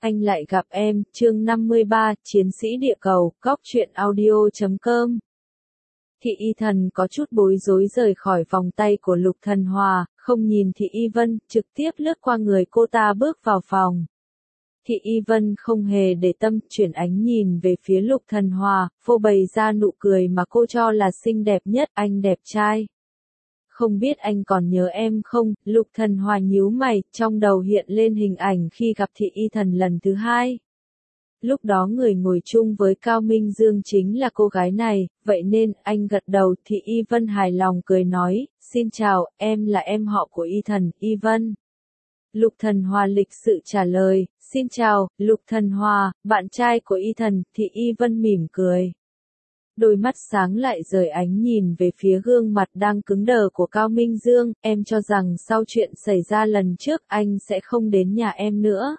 Anh lại gặp em, chương 53, Chiến sĩ địa cầu, góc truyện audio.com. Thị Y Thần có chút bối rối rời khỏi vòng tay của Lục Thần Hòa, không nhìn Thị Y Vân, trực tiếp lướt qua người cô ta bước vào phòng. Thị Y Vân không hề để tâm, chuyển ánh nhìn về phía Lục Thần Hòa, phô bày ra nụ cười mà cô cho là xinh đẹp nhất, anh đẹp trai. Không biết anh còn nhớ em không? Lục Thần Hòa nhíu mày, trong đầu hiện lên hình ảnh khi gặp Thị Y Thần lần thứ hai. Lúc đó người ngồi chung với Cao Minh Dương chính là cô gái này, vậy nên anh gật đầu. Thị Y Vân hài lòng cười nói, xin chào, em là em họ của Y Thần, Y Vân. Lục Thần Hòa lịch sự trả lời, xin chào, Lục Thần Hòa, bạn trai của Y Thần. Thị Y Vân mỉm cười. Đôi mắt sáng lại rời ánh nhìn về phía gương mặt đang cứng đờ của Cao Minh Dương, em cho rằng sau chuyện xảy ra lần trước anh sẽ không đến nhà em nữa.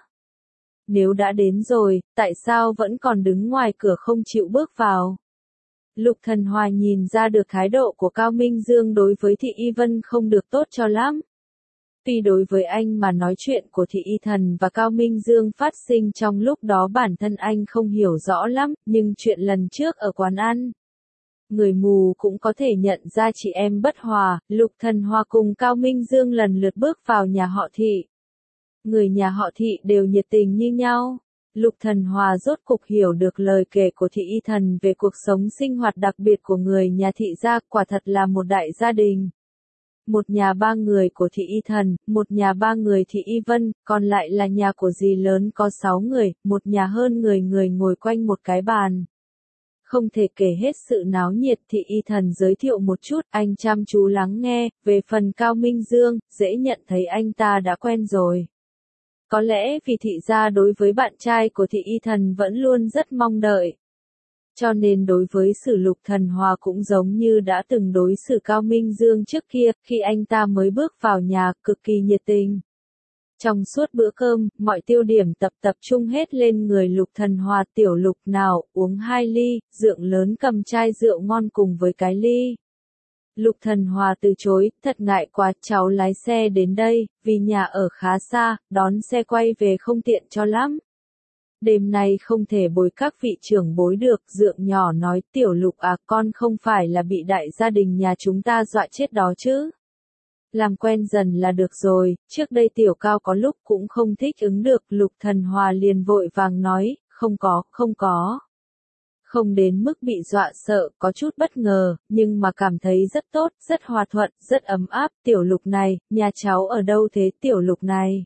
Nếu đã đến rồi, tại sao vẫn còn đứng ngoài cửa không chịu bước vào? Lục Thần Hòa nhìn ra được thái độ của Cao Minh Dương đối với Thị Y Vân không được tốt cho lắm. Tuy đối với anh mà nói chuyện của Thị Y Thần và Cao Minh Dương phát sinh trong lúc đó bản thân anh không hiểu rõ lắm, nhưng chuyện lần trước ở quán ăn, người mù cũng có thể nhận ra chị em bất hòa. Lục Thần Hòa cùng Cao Minh Dương lần lượt bước vào nhà họ Thị. Người nhà họ Thị đều nhiệt tình như nhau. Lục Thần Hòa rốt cục hiểu được lời kể của Thị Y Thần về cuộc sống sinh hoạt đặc biệt của người nhà Thị gia, quả thật là một đại gia đình. Một nhà ba người của Thị Y Thần, một nhà ba người Thị Y Vân, còn lại là nhà của dì lớn có 6 người, một nhà hơn người ngồi quanh một cái bàn. Không thể kể hết sự náo nhiệt. Thị Y Thần giới thiệu một chút, anh chăm chú lắng nghe. Về phần Cao Minh Dương, dễ nhận thấy anh ta đã quen rồi. Có lẽ vì Thị gia đối với bạn trai của Thị Y Thần vẫn luôn rất mong đợi. Cho nên đối với sự Lục Thần Hòa cũng giống như đã từng đối xử Cao Minh Dương trước kia, khi anh ta mới bước vào nhà, cực kỳ nhiệt tình. Trong suốt bữa cơm, mọi tiêu điểm tập trung hết lên người Lục Thần Hòa. Tiểu Lục nào, uống 2 ly, Dượng lớn cầm chai rượu ngon cùng với cái ly. Lục Thần Hòa từ chối, thật ngại quá, cháu lái xe đến đây, vì nhà ở khá xa, đón xe quay về không tiện cho lắm. Đêm nay không thể bồi các vị trưởng bối được. Dượng nhỏ nói, Tiểu Lục à, con không phải là bị đại gia đình nhà chúng ta dọa chết đó chứ. Làm quen dần là được rồi, trước đây Tiểu Cao có lúc cũng không thích ứng được. Lục Thần Hòa liền vội vàng nói, không có. Không đến mức bị dọa sợ, có chút bất ngờ, nhưng mà cảm thấy rất tốt, rất hòa thuận, rất ấm áp. Tiểu Lục này, nhà cháu ở đâu thế? Tiểu Lục này,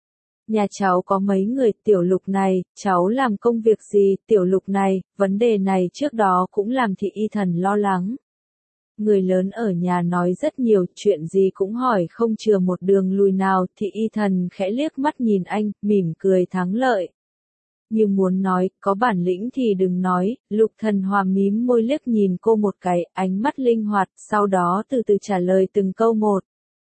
nhà cháu có mấy người? Tiểu Lục này, cháu làm công việc gì? Tiểu Lục này, vấn đề này trước đó cũng làm Thị Y Thần lo lắng. Người lớn ở nhà nói rất nhiều, chuyện gì cũng hỏi không chừa một đường lùi nào. Thị Y Thần khẽ liếc mắt nhìn anh, mỉm cười thắng lợi. Như muốn nói, có bản lĩnh thì đừng nói. Lục Thần Hòa mím môi liếc nhìn cô một cái, ánh mắt linh hoạt, sau đó từ từ trả lời từng câu một.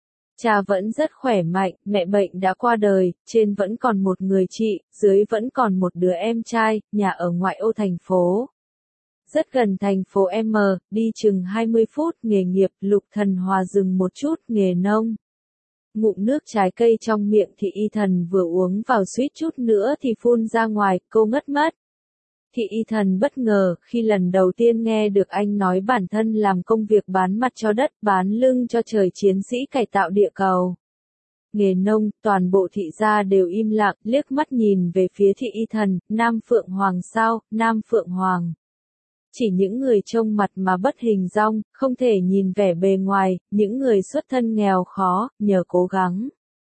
Cha vẫn rất khỏe mạnh, mẹ bệnh đã qua đời, trên vẫn còn một người chị, dưới vẫn còn một đứa em trai, nhà ở ngoại ô thành phố. Rất gần thành phố M, đi chừng 20 phút. Nghề nghiệp. Lục Thần Hòa dừng một chút, nghề nông. Ngụm nước trái cây trong miệng Thị Y Thần vừa uống vào suýt chút nữa thì phun ra ngoài, cô ngất mất. Thị Y Thần bất ngờ khi lần đầu tiên nghe được anh nói bản thân làm công việc bán mặt cho đất, bán lưng cho trời, chiến sĩ cải tạo địa cầu. Nghề nông, toàn bộ Thị gia đều im lặng, liếc mắt nhìn về phía Thị Y Thần. Nam Phượng Hoàng sao? Nam Phượng Hoàng. Chỉ những người trông mặt mà bất hình dong, không thể nhìn vẻ bề ngoài, những người xuất thân nghèo khó, nhờ cố gắng,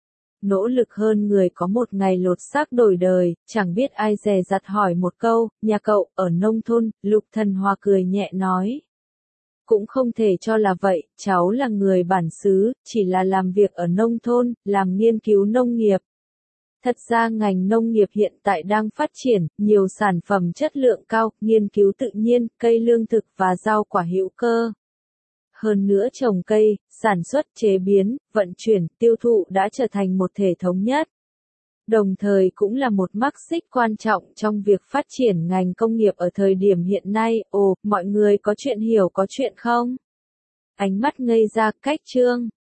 nỗ lực hơn người có một ngày lột xác đổi đời. Chẳng biết ai dè dặt hỏi một câu, nhà cậu ở nông thôn? Lục Thần Hòa cười nhẹ nói. Cũng không thể cho là vậy, cháu là người bản xứ, chỉ là làm việc ở nông thôn, làm nghiên cứu nông nghiệp. Thật ra ngành nông nghiệp hiện tại đang phát triển, nhiều sản phẩm chất lượng cao, nghiên cứu tự nhiên, cây lương thực và rau quả hữu cơ. Hơn nữa trồng cây, sản xuất, chế biến, vận chuyển, tiêu thụ đã trở thành một thể thống nhất. Đồng thời cũng là một mắc xích quan trọng trong việc phát triển ngành công nghiệp ở thời điểm hiện nay. Ồ, mọi người có chuyện hiểu có chuyện không? Ánh mắt ngây ra, cách chương.